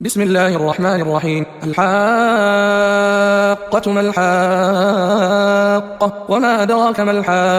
بسم الله الرحمن الرحيم. الحاقة ما الحاقة وما أدراك ما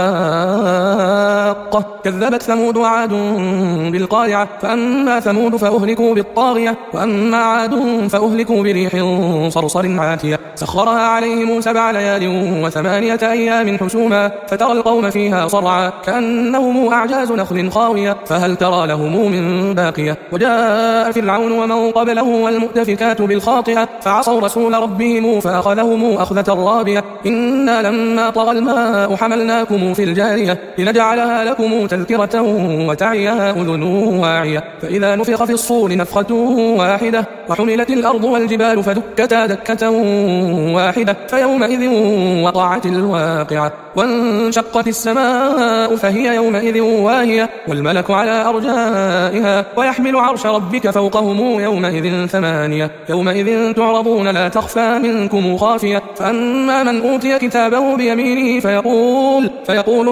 الحاقة كذبت ثمود وعاد بالقارعة فأما ثمود فأهلكوا بالطاغية وأما عاد فأهلكوا بريح صرصر عاتية سخرها عليهم 7 ليال و8 أيام حسوما فترى القوم فيها صرعا كأنهم أعجاز نخل خاوية فهل ترى لهم من باقية وجاء فرعون ومن قبله والمؤتفكات بالخاطئة فعصوا رسول ربهم فأخذهم أخذة رابية إنا لما طغى الماء حملناكم في الجارية لنجعلها لكم تذكرة وتعيها أذن واعية فإذا نفخ في الصور نفخة واحدة وحملت الأرض والجبال فدكتا دكة واحدة فيومئذ وقعت الواقعة وانشقت السماء فهي يومئذ واهية والملك على أرجائها ويحمل عرش ربك فوقهم يومئذ 8 يومئذ تعرضون لا تخفى منكم خافية فأما من أوتي كتابه بيمينه فيقول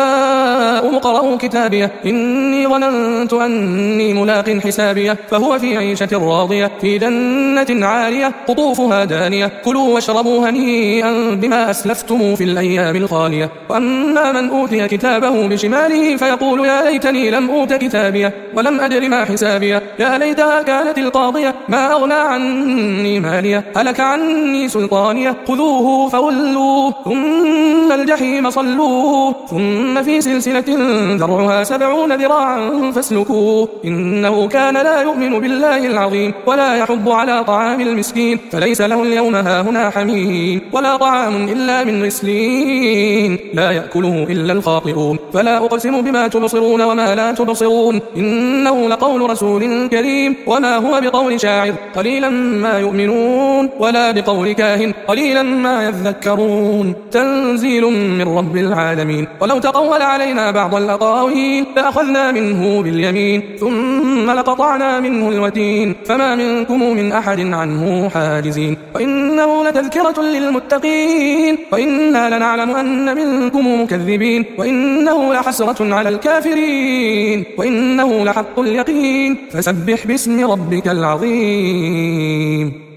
هاؤم اقرءوا كتابيه إني ظننت أني ملاق حسابيه فهو في عيشة راضية في جنة عالية قطوفها دانية كلوا واشربوا هنيئا بما أسلفتم في الأيام الخالية وأما من أوتي كتابه بشماله فيقول يا ليتني لم أوت كتابيه ولم أدر ما حسابيه يا ليتها كانت القاضية ما أغنى عني ماليه هلك عني سلطانيه خذوه فغلوه ثم الجحيم صلوه ثم في سلسلة ذرعها 70 ذراعا فاسلكوه إنه كان لا يؤمن بالله العظيم ولا يحض على طعام المسكين فليس له اليوم هاهنا حميم ولا طعام إلا من غسلين لا يأكله إلا الخاطئون فلا أقسم بما تبصرون وما لا تبصرون إنه لقول رسول كريم وما هو بقول شاعر قليلا ما يؤمنون ولا بقول كاهن قليلا ما يذكرون تنزيل من رب العالمين ولو تقول علينا بعض الأقاويل لأخذنا منه باليمين ثم لقطعنا منه الوتين فما منكم من أحد عنه حاجزين وإنه لتذكرة للمتقين وإنا لنعلم أن منكم مكذبين وإنه لحسرة على الكافرين وإنه لحق اليقين فسبح باسم ربك العظيم.